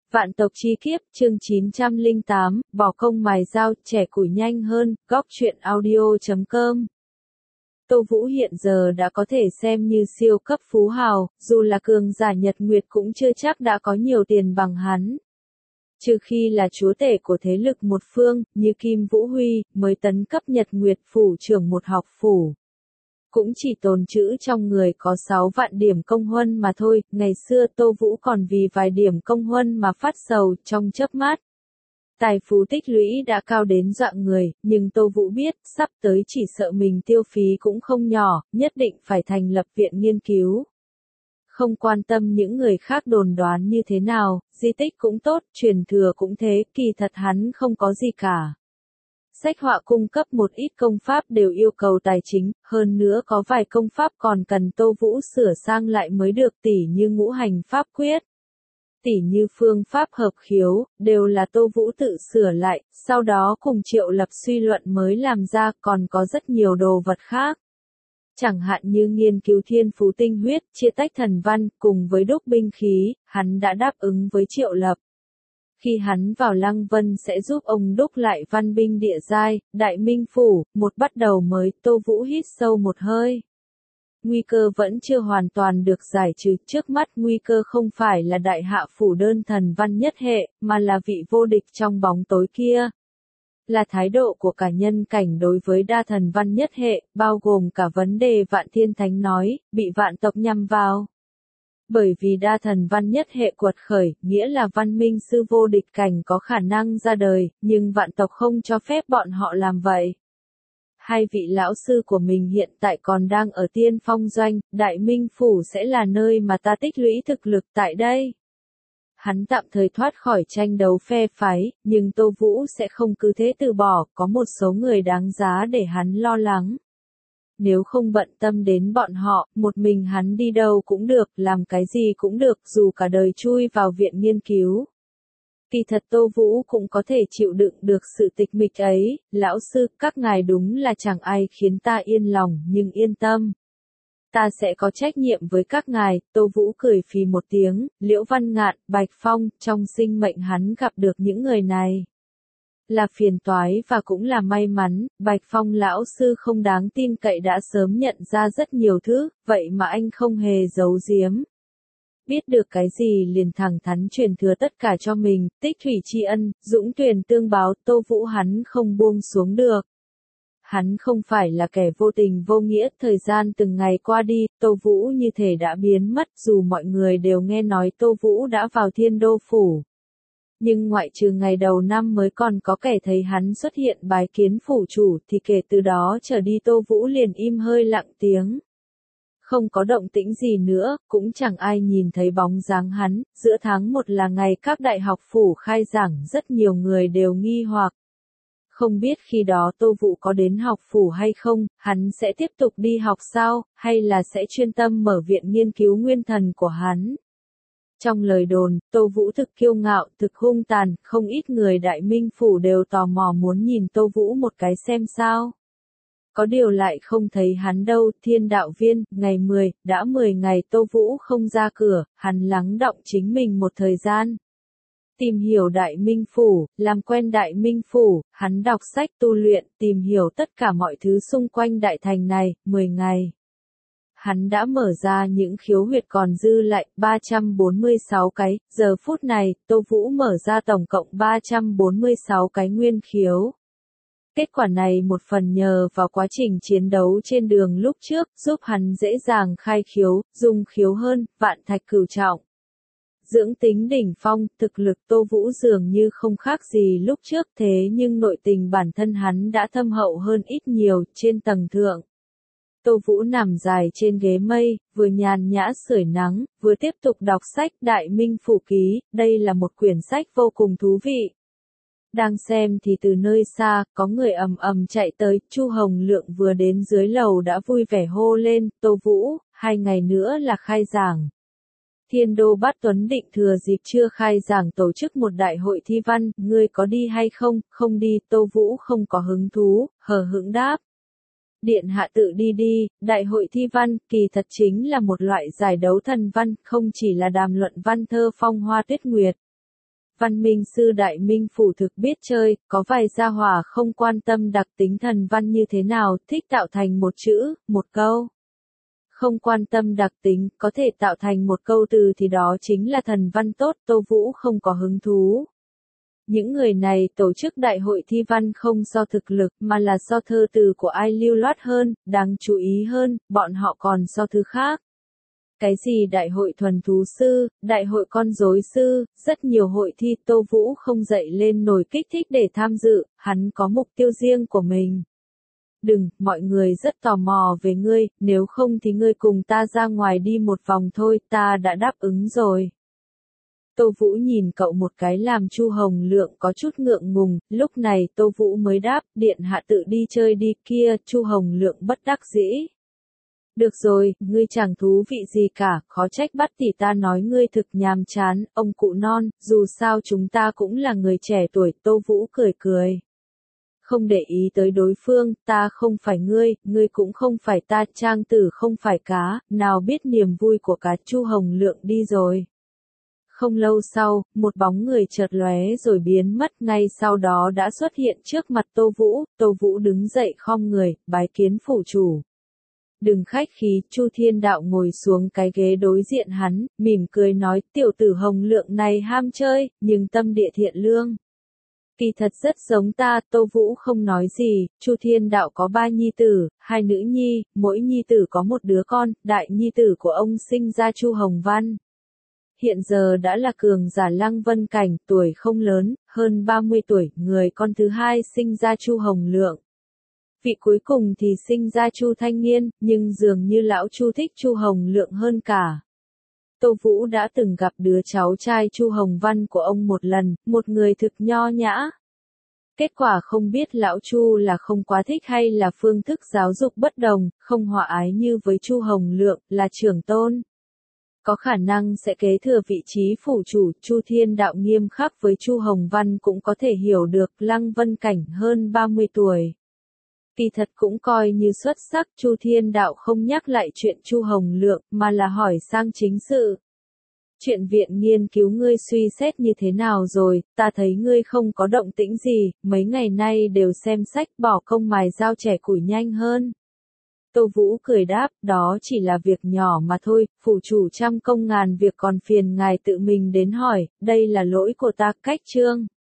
Vạn tộc chi kiếp, chương 908, bỏ công mài dao, trẻ củi nhanh hơn, góc truyện audio.com. Tô Vũ hiện giờ đã có thể xem như siêu cấp phú hào, dù là cường giả Nhật Nguyệt cũng chưa chắc đã có nhiều tiền bằng hắn. Trừ khi là chúa tể của thế lực một phương, như Kim Vũ Huy, mới tấn cấp Nhật Nguyệt phủ trưởng một học phủ. Cũng chỉ tồn trữ trong người có 6 vạn điểm công huân mà thôi, ngày xưa Tô Vũ còn vì vài điểm công huân mà phát sầu trong chớp mắt. Tài phú tích lũy đã cao đến dọa người, nhưng Tô Vũ biết, sắp tới chỉ sợ mình tiêu phí cũng không nhỏ, nhất định phải thành lập viện nghiên cứu. Không quan tâm những người khác đồn đoán như thế nào, di tích cũng tốt, truyền thừa cũng thế, kỳ thật hắn không có gì cả. Sách họa cung cấp một ít công pháp đều yêu cầu tài chính, hơn nữa có vài công pháp còn cần Tô Vũ sửa sang lại mới được, tỉ như ngũ hành pháp quyết, tỉ như phương pháp hợp khiếu, đều là Tô Vũ tự sửa lại, sau đó cùng Triệu Lập suy luận mới làm ra, còn có rất nhiều đồ vật khác. Chẳng hạn như nghiên cứu thiên phú tinh huyết, chia tách thần văn, cùng với đúc binh khí, hắn đã đáp ứng với Triệu Lập. Khi hắn vào Lăng Vân sẽ giúp ông đúc lại văn binh địa giai, Đại Minh Phủ, một bắt đầu mới, Tô Vũ hít sâu một hơi. Nguy cơ vẫn chưa hoàn toàn được giải trừ, trước mắt nguy cơ không phải là đại hạ phủ đơn thần văn nhất hệ, mà là vị vô địch trong bóng tối kia. Là thái độ của cả nhân cảnh đối với đa thần văn nhất hệ, bao gồm cả vấn đề Vạn Thiên Thánh nói, bị vạn tộc nhằm vào. Bởi vì đa thần văn nhất hệ quật khởi, nghĩa là văn minh sư vô địch cảnh có khả năng ra đời, nhưng vạn tộc không cho phép bọn họ làm vậy. Hai vị lão sư của mình hiện tại còn đang ở tiên phong doanh, Đại Minh Phủ sẽ là nơi mà ta tích lũy thực lực tại đây. Hắn tạm thời thoát khỏi tranh đấu phe phái, nhưng Tô Vũ sẽ không cứ thế từ bỏ, có một số người đáng giá để hắn lo lắng. Nếu không bận tâm đến bọn họ, một mình hắn đi đâu cũng được, làm cái gì cũng được, dù cả đời chui vào viện nghiên cứu. Kỳ thật Tô Vũ cũng có thể chịu đựng được sự tịch mịch ấy, lão sư, các ngài đúng là chẳng ai khiến ta yên lòng, nhưng yên tâm. Ta sẽ có trách nhiệm với các ngài, Tô Vũ cười phì một tiếng, Liễu Văn Ngạn, Bạch Phong, trong sinh mệnh hắn gặp được những người này. Là phiền toái và cũng là may mắn, Bạch Phong lão sư không đáng tin cậy đã sớm nhận ra rất nhiều thứ, vậy mà anh không hề giấu giếm. Biết được cái gì liền thẳng thắn truyền thừa tất cả cho mình, tích thủy tri ân, dũng tuyển tương báo, Tô Vũ hắn không buông xuống được. Hắn không phải là kẻ vô tình vô nghĩa, thời gian từng ngày qua đi, Tô Vũ như thể đã biến mất, dù mọi người đều nghe nói Tô Vũ đã vào Thiên Đô Phủ. Nhưng ngoại trừ ngày đầu năm mới còn có kẻ thấy hắn xuất hiện bái kiến phủ chủ, thì kể từ đó trở đi Tô Vũ liền im hơi lặng tiếng. Không có động tĩnh gì nữa, cũng chẳng ai nhìn thấy bóng dáng hắn, giữa tháng 1 là ngày các đại học phủ khai giảng, rất nhiều người đều nghi hoặc. Không biết khi đó Tô Vũ có đến học phủ hay không, hắn sẽ tiếp tục đi học sao, hay là sẽ chuyên tâm mở viện nghiên cứu nguyên thần của hắn. Trong lời đồn, Tô Vũ thực kiêu ngạo, thực hung tàn, không ít người Đại Minh Phủ đều tò mò muốn nhìn Tô Vũ một cái xem sao. Có điều lại không thấy hắn đâu, Thiên Đạo Viên, ngày 10, đã 10 ngày Tô Vũ không ra cửa, hắn lắng đọng chính mình một thời gian. Tìm hiểu Đại Minh Phủ, làm quen Đại Minh Phủ, hắn đọc sách tu luyện, tìm hiểu tất cả mọi thứ xung quanh đại thành này, 10 ngày. Hắn đã mở ra những khiếu huyệt còn dư lại, 346 cái, giờ phút này, Tô Vũ mở ra tổng cộng 346 cái nguyên khiếu. Kết quả này một phần nhờ vào quá trình chiến đấu trên đường lúc trước, giúp hắn dễ dàng khai khiếu, dùng khiếu hơn, vạn thạch cửu trọng. Dưỡng tính đỉnh phong, thực lực Tô Vũ dường như không khác gì lúc trước, thế nhưng nội tình bản thân hắn đã thâm hậu hơn ít nhiều, trên tầng thượng. Tô Vũ nằm dài trên ghế mây, vừa nhàn nhã sưởi nắng, vừa tiếp tục đọc sách Đại Minh Phủ Ký, đây là một quyển sách vô cùng thú vị. Đang xem thì từ nơi xa, có người ầm ầm chạy tới, Chu Hồng Lượng vừa đến dưới lầu đã vui vẻ hô lên, Tô Vũ, 2 ngày nữa là khai giảng. Thiên Đô Bát Tuấn định thừa dịp chưa khai giảng tổ chức một đại hội thi văn, ngươi có đi hay không? Không đi, Tô Vũ không có hứng thú, hờ hững đáp. Điện hạ tự đi đi, đại hội thi văn, kỳ thật chính là một loại giải đấu thần văn, không chỉ là đàm luận văn thơ phong hoa tuyết nguyệt. Văn minh sư Đại Minh Phủ thực biết chơi, có vài gia hỏa không quan tâm đặc tính thần văn như thế nào, thích tạo thành một chữ, một câu. Không quan tâm đặc tính, có thể tạo thành một câu từ thì đó chính là thần văn tốt, Tô Vũ không có hứng thú. Những người này tổ chức đại hội thi văn không do thực lực mà là do thơ từ của ai lưu loát hơn, đáng chú ý hơn, bọn họ còn do thứ khác. Cái gì đại hội thuần thú sư, đại hội con rối sư, rất nhiều hội thi Tô Vũ không dậy lên nổi kích thích để tham dự, hắn có mục tiêu riêng của mình. Đừng, mọi người rất tò mò về ngươi, nếu không thì ngươi cùng ta ra ngoài đi một vòng thôi, ta đã đáp ứng rồi. Tô Vũ nhìn cậu một cái làm Chu Hồng Lượng có chút ngượng ngùng, lúc này Tô Vũ mới đáp, điện hạ tự đi chơi đi kia, Chu Hồng Lượng bất đắc dĩ. Được rồi, ngươi chẳng thú vị gì cả, khó trách bắt tỷ ta nói ngươi thực nhàm chán, ông cụ non, dù sao chúng ta cũng là người trẻ tuổi, Tô Vũ cười cười. Không để ý tới đối phương, ta không phải ngươi, ngươi cũng không phải ta, trang tử không phải cá, nào biết niềm vui của cá. Chu Hồng Lượng đi rồi. Không lâu sau, một bóng người chợt lóe rồi biến mất, ngay sau đó đã xuất hiện trước mặt Tô Vũ đứng dậy khom người, bái kiến phủ chủ. Đừng khách khí, Chu Thiên Đạo ngồi xuống cái ghế đối diện hắn, mỉm cười nói, tiểu tử Hồng Lượng này ham chơi, nhưng tâm địa thiện lương. Kỳ thật rất giống ta, Tô Vũ không nói gì, Chu Thiên Đạo có 3 nhi tử, 2 nữ nhi, mỗi nhi tử có một đứa con, đại nhi tử của ông sinh ra Chu Hồng Văn. Hiện giờ đã là cường giả Lăng Vân Cảnh, tuổi không lớn, hơn 30 tuổi, người con thứ hai sinh ra Chu Hồng Lượng. Vị cuối cùng thì sinh ra Chu Thanh Nghiên, nhưng dường như lão Chu thích Chu Hồng Lượng hơn cả. Tô Vũ đã từng gặp đứa cháu trai Chu Hồng Văn của ông một lần, một người thực nho nhã. Kết quả không biết lão Chu là không quá thích hay là phương thức giáo dục bất đồng, không hòa ái như với Chu Hồng Lượng, là trưởng tôn. Có khả năng sẽ kế thừa vị trí phủ chủ, Chu Thiên Đạo nghiêm khắc với Chu Hồng Văn cũng có thể hiểu được, Lăng Vân Cảnh hơn 30 tuổi. Kỳ thật cũng coi như xuất sắc, Chu Thiên Đạo không nhắc lại chuyện Chu Hồng Lượng, mà là hỏi sang chính sự. Chuyện viện nghiên cứu ngươi suy xét như thế nào rồi, ta thấy ngươi không có động tĩnh gì, mấy ngày nay đều xem sách, bỏ công mài dao chẻ củi nhanh hơn. Tô Vũ cười đáp, đó chỉ là việc nhỏ mà thôi, phủ chủ trăm công ngàn việc còn phiền ngài tự mình đến hỏi, đây là lỗi của ta. Cách chương